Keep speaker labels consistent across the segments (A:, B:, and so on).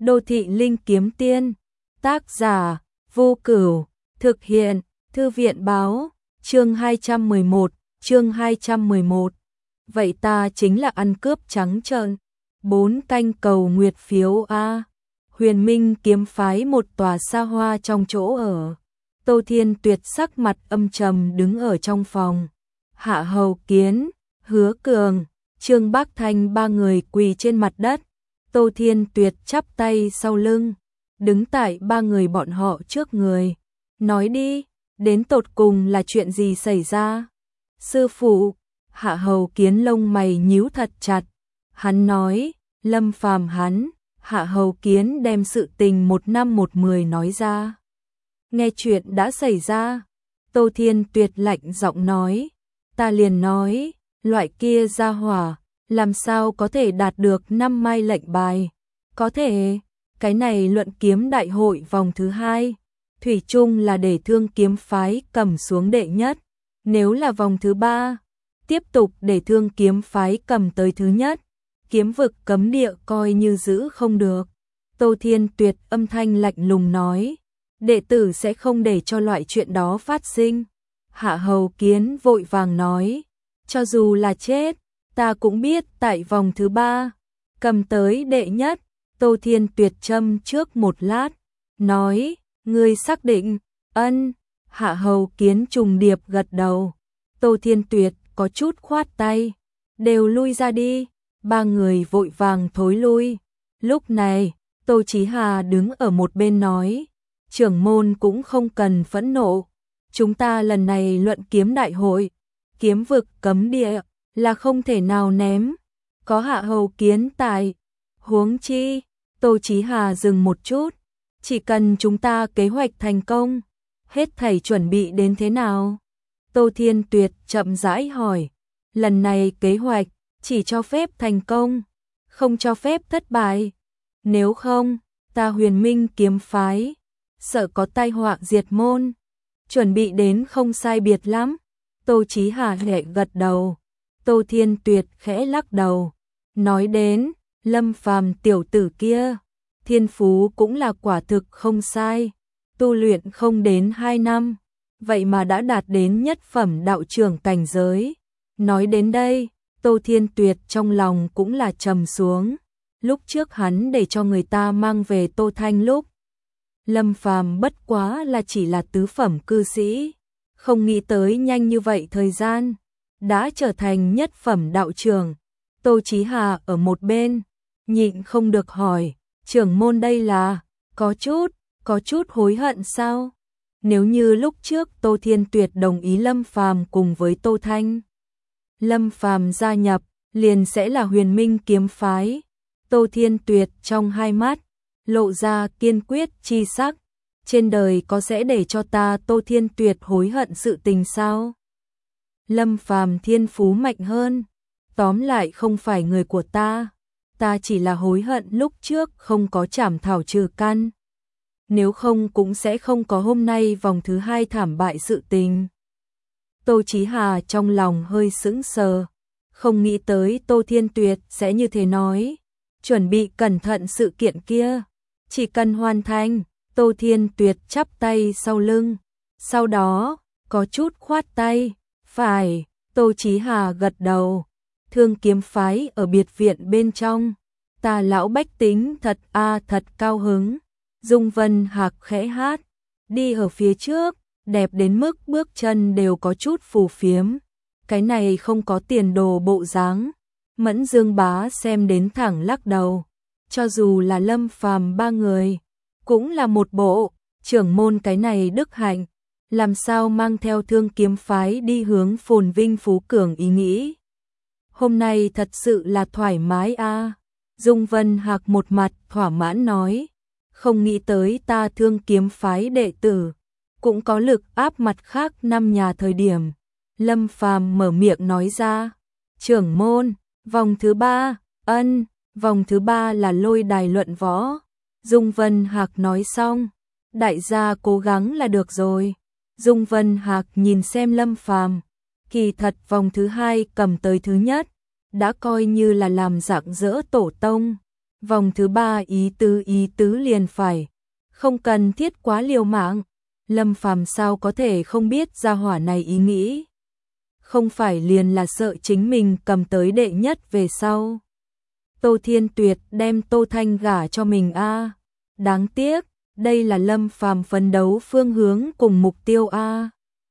A: Đô thị linh kiếm tiên, tác giả Vô Cửu, thực hiện Thư viện báo, chương 211. Vậy ta chính là ăn cướp trắng trợn. 4 canh cầu nguyệt phiếu A. Huyền Minh kiếm phái một tòa xa hoa trong chỗ ở. Tô Thiên Tuyệt sắc mặt âm trầm đứng ở trong phòng. Hạ Hầu Kiến, Hứa Cường, Trương Bác Thanh ba người quỳ trên mặt đất. Tô Thiên Tuyệt chắp tay sau lưng, đứng tại ba người bọn họ trước người. Nói đi, đến tột cùng là chuyện gì xảy ra? Sư phụ, Hạ Hầu Kiến lông mày nhíu thật chặt. Hắn nói, Lâm Phàm hắn. Hạ Hầu Kiến đem sự tình 1 năm 1 10 nói ra. Nghe chuyện đã xảy ra, Tô Thiên Tuyệt lạnh giọng nói, ta liền nói, loại kia ra hỏa, làm sao có thể đạt được 5 mai lệnh bài? Có thể, cái này luận kiếm đại hội vòng thứ 2, thủy chung là để Thương kiếm phái cầm xuống đệ nhất. Nếu là vòng thứ 3, tiếp tục để Thương kiếm phái cầm tới thứ nhất. Kiếm vực cấm địa coi như giữ không được. Tô Thiên Tuyệt âm thanh lạnh lùng nói, đệ tử sẽ không để cho loại chuyện đó phát sinh. Hạ Hầu Kiến vội vàng nói, cho dù là chết, ta cũng biết tại vòng thứ 3, cầm tới đệ nhất. Tô Thiên Tuyệt châm trước một lát, nói, ngươi xác định? Ân. Hạ Hầu Kiến trùng điệp gật đầu. Tô Thiên Tuyệt có chút khoát tay, đều lui ra đi. Ba người vội vàng thối lui. Lúc này, Tô Chí Hà đứng ở một bên nói, trưởng môn cũng không cần phẫn nộ. Chúng ta lần này luận kiếm đại hội, kiếm vực cấm địa là không thể nào ném. Có Hạ Hầu Kiến tại. Huống chi, Tô Chí Hà dừng một chút. Chỉ cần chúng ta kế hoạch thành công, hết thảy chuẩn bị đến thế nào? Tô Thiên Tuyệt chậm rãi hỏi, lần này kế hoạch chỉ cho phép thành công, không cho phép thất bại. Nếu không, ta Huyền Minh kiếm phái, sợ có tai họa diệt môn. Chuẩn bị đến không sai biệt lắm. Tô Chí Hà nhẹ gật đầu. Tô Thiên Tuyệt khẽ lắc đầu, nói đến, Lâm Phàm tiểu tử kia, thiên phú cũng là quả thực không sai. Tu luyện không đến 2 năm, vậy mà đã đạt đến nhất phẩm đạo trưởng cảnh giới. Nói đến đây, Tô Thiên Tuyệt trong lòng cũng là trầm xuống. Lúc trước hắn để cho người ta mang về Tô Thanh lúc, Lâm Phàm bất quá là chỉ là tứ phẩm cư sĩ, không nghĩ tới nhanh như vậy thời gian đã trở thành nhất phẩm đạo trưởng. Tô Chí Hà ở một bên nhịn không được hỏi, trưởng môn đây là có chút hối hận sao? Nếu như lúc trước Tô Thiên Tuyệt đồng ý Lâm Phàm cùng với Tô Thanh, Lâm Phàm gia nhập, liền sẽ là Huyền Minh kiếm phái. Tô Thiên Tuyệt trong hai mắt lộ ra kiên quyết chi sắc. Trên đời có sẽ để cho ta Tô Thiên Tuyệt hối hận sự tình sao? Lâm Phàm thiên phú mạnh hơn, tóm lại không phải người của ta. Ta chỉ là hối hận lúc trước không có trảm thảo trừ căn. Nếu không cũng sẽ không có hôm nay vòng thứ 2 thảm bại sự tình. Tô Chí Hà trong lòng hơi sững sờ, không nghĩ tới Tô Thiên Tuyệt sẽ như thế nói. Chuẩn bị cẩn thận sự kiện kia, chỉ cần hoàn thành. Tô Thiên Tuyệt chắp tay sau lưng, sau đó có chút khoát tay. Phải. Tô Chí Hà gật đầu. Thương kiếm phái ở biệt viện bên trong, ta lão bách tính thật thật cao hứng. Dung Vân Hạc khẽ hát, đi ở phía trước, đẹp đến mức bước chân đều có chút phù phiếm. Cái này không có tiền đồ bộ dáng. Mẫn Dương Bá xem đến thẳng lắc đầu. Cho dù là Lâm Phàm ba người, cũng là một bộ. Trưởng môn cái này đức hạnh, làm sao mang theo Thương kiếm phái đi hướng phồn vinh phú cường ý nghĩ. Hôm nay thật sự là thoải mái a. Dung Vân Hạc một mặt thỏa mãn nói, không nghĩ tới ta Thương kiếm phái đệ tử cũng có lực áp mặt khác 5 nhà thời điểm. Lâm Phàm mở miệng nói ra, trưởng môn, vòng thứ 3, ân, vòng thứ 3 là lôi đài luận võ. Dung Vân Hạc nói xong, đại gia cố gắng là được rồi. Dung Vân Hạc nhìn xem Lâm Phàm, kỳ thật vòng thứ 2 cầm tới thứ nhất, đã coi như là làm rạng rỡ tổ tông. Vòng thứ 3 ý tứ liền phải, không cần thiết quá liều mạng. Lâm Phàm sao có thể không biết gia hỏa này ý nghĩ. Không phải liền là sợ chính mình cầm tới đệ nhất về sau. Tô Thiên Tuyệt đem Tô Thanh gả cho mình a. Đáng tiếc, đây là Lâm Phàm phấn đấu phương hướng cùng mục tiêu a.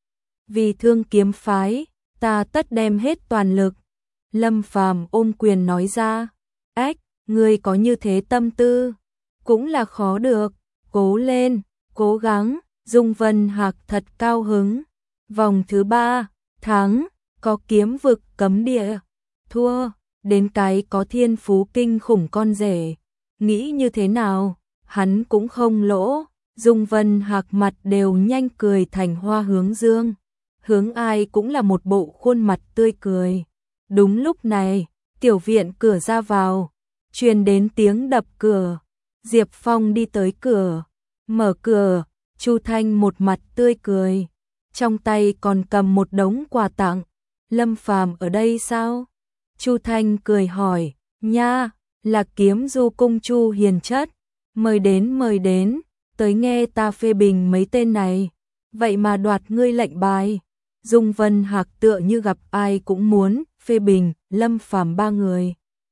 A: Vì Thương Kiếm phái, ta tất đem hết toàn lực. Lâm Phàm ôm quyền nói ra, ách, ngươi có như thế tâm tư, cũng là khó được, cố lên, cố gắng. Dung Vân Hạc thật cao hứng. Vòng thứ 3, thắng, có kiếm vực cấm địa, thua, đến cái có thiên phú kinh khủng con rể. Nghĩ như thế nào, hắn cũng không lỗ. Dung Vân Hạc mặt đều nhanh cười thành hoa hướng dương. Hướng ai cũng là một bộ khuôn mặt tươi cười. Đúng lúc này, tiểu viện cửa ra vào, truyền đến tiếng đập cửa. Diệp Phong đi tới cửa, mở cửa. Chu Thanh một mặt tươi cười, trong tay còn cầm một đống quà tặng. Lâm Phàm ở đây sao? Chu Thanh cười hỏi, nha, là Kiếm Du cung Chu hiền chất, mời đến, tới nghe ta phê bình mấy tên này, vậy mà đoạt ngươi lệnh bài. Dung Vân Hạc tựa như gặp ai cũng muốn phê bình Lâm Phàm ba người.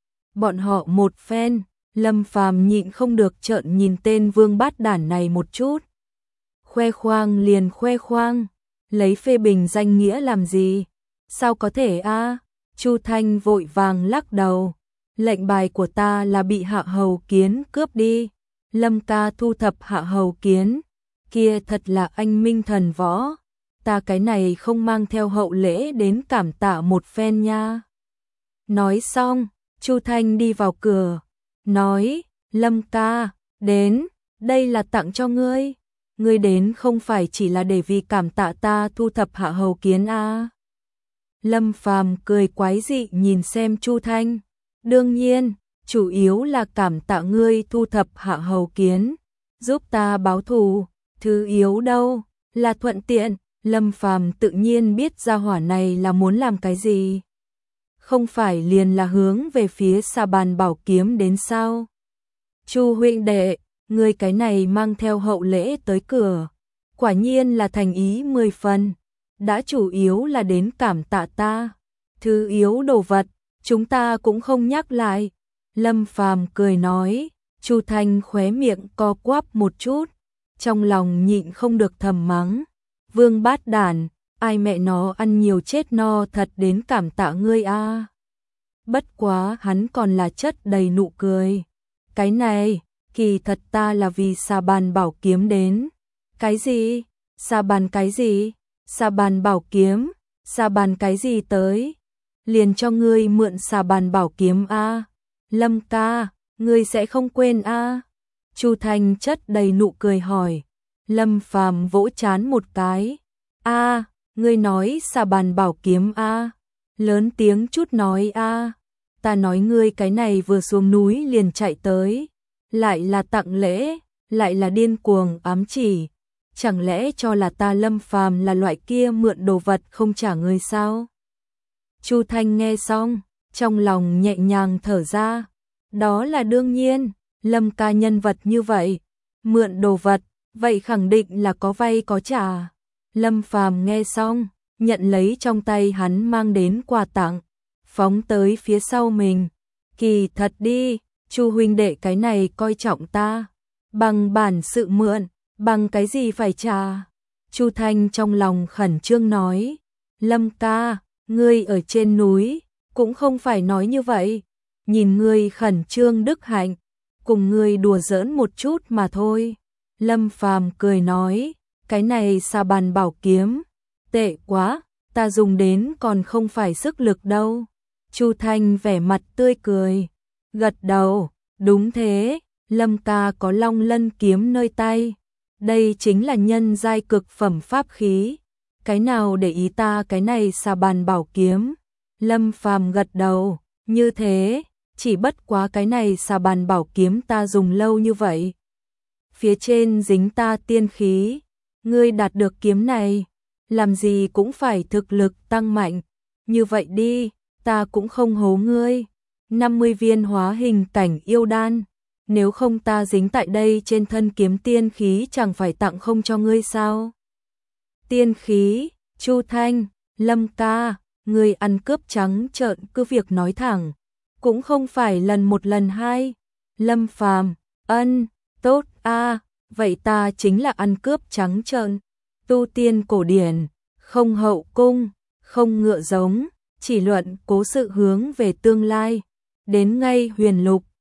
A: Bọn họ một phen, Lâm Phàm nhịn không được trợn nhìn tên vương bát đản này một chút. Khoe khoang liền khoe khoang, lấy phê bình danh nghĩa làm gì? Sao có thể a? Chu Thanh vội vàng lắc đầu. Lệnh bài của ta là bị Hạ Hầu Kiến cướp đi. Lâm ca thu thập Hạ Hầu Kiến, kia thật là anh minh thần võ. Ta cái này không mang theo hậu lễ đến cảm tạ một phen nha. Nói xong, Chu Thanh đi vào cửa, nói, Lâm ca, đến, đây là tặng cho ngươi. Ngươi đến không phải chỉ là để vì cảm tạ ta thu thập Hạ Hầu Kiến a. Lâm Phàm cười quái dị nhìn xem Chu Thanh. Đương nhiên, chủ yếu là cảm tạ ngươi thu thập Hạ Hầu Kiến, giúp ta báo thù, thứ yếu đâu, là thuận tiện. Lâm Phàm tự nhiên biết gia hỏa này là muốn làm cái gì. Không phải liền là hướng về phía Sa Bàn Bảo Kiếm đến sao? Chu huynh đệ, ngươi cái này mang theo hậu lễ tới cửa, quả nhiên là thành ý 10 phần, đã chủ yếu là đến cảm tạ ta, thứ yếu đồ vật, chúng ta cũng không nhắc lại. Lâm Phàm cười nói. Chu Thanh khóe miệng co quắp một chút, trong lòng nhịn không được thầm mắng, vương bát đản, ai mẹ nó ăn nhiều chết no thật đến cảm tạ ngươi a. Bất quá hắn còn là chất đầy nụ cười. Cái này, kỳ thật ta là vì Sa Bàn Bảo Kiếm đến. Cái gì? Sa Bàn cái gì? Sa Bàn Bảo Kiếm? Sa Bàn cái gì tới? Liền cho ngươi mượn Sa Bàn Bảo Kiếm a. Lâm ca, ngươi sẽ không quên a? Chu Thanh chất đầy nụ cười hỏi. Lâm Phàm vỗ trán một cái. A, ngươi nói Sa Bàn Bảo Kiếm a? Lớn tiếng chút nói a. Ta nói ngươi cái này vừa xuống núi liền chạy tới, lại là tặng lễ, lại là điên cuồng ám chỉ, chẳng lẽ cho là ta Lâm Phàm là loại kia mượn đồ vật không trả người sao? Chu Thanh nghe xong, trong lòng nhẹ nhàng thở ra, đó là đương nhiên, Lâm ca nhân vật như vậy, mượn đồ vật, vậy khẳng định là có vay có trả. Lâm Phàm nghe xong, nhận lấy trong tay hắn mang đến quà tặng, phóng tới phía sau mình. Kỳ thật đi, Chu huynh đệ cái này coi trọng ta, bằng bản sự mượn, bằng cái gì phải trả. Chu Thanh trong lòng khẩn trương nói, Lâm ca, ngươi ở trên núi, cũng không phải nói như vậy, nhìn ngươi khẩn trương đức hạnh, cùng ngươi đùa giỡn một chút mà thôi. Lâm Phàm cười nói, cái này Sa Bàn Bảo Kiếm, tệ quá, ta dùng đến còn không phải sức lực đâu. Chu Thanh vẻ mặt tươi cười, gật đầu, đúng thế, Lâm ca có Long Lân kiếm nơi tay, đây chính là nhân giai cực phẩm pháp khí, cái nào để ý ta cái này Sa Bàn Bảo Kiếm. Lâm Phàm gật đầu, như thế, chỉ bất quá cái này Sa Bàn Bảo Kiếm ta dùng lâu như vậy, phía trên dính ta tiên khí, ngươi đạt được kiếm này, làm gì cũng phải thực lực tăng mạnh, như vậy đi, ta cũng không hố ngươi, 50 viên hóa hình cảnh yêu đan. Nếu không ta dính tại đây trên thân kiếm tiên khí chẳng phải tặng không cho ngươi sao? Tiên khí, Chu Thanh, Lâm ca, ngươi ăn cướp trắng trợn cứ việc nói thẳng, cũng không phải lần một lần hai. Lâm Phàm, ân, tốt a, vậy ta chính là ăn cướp trắng trợn. Tu tiên cổ điển, không hậu cung, không ngựa giống, chỉ luận cố sự hướng về tương lai. Đến ngay huyền lục,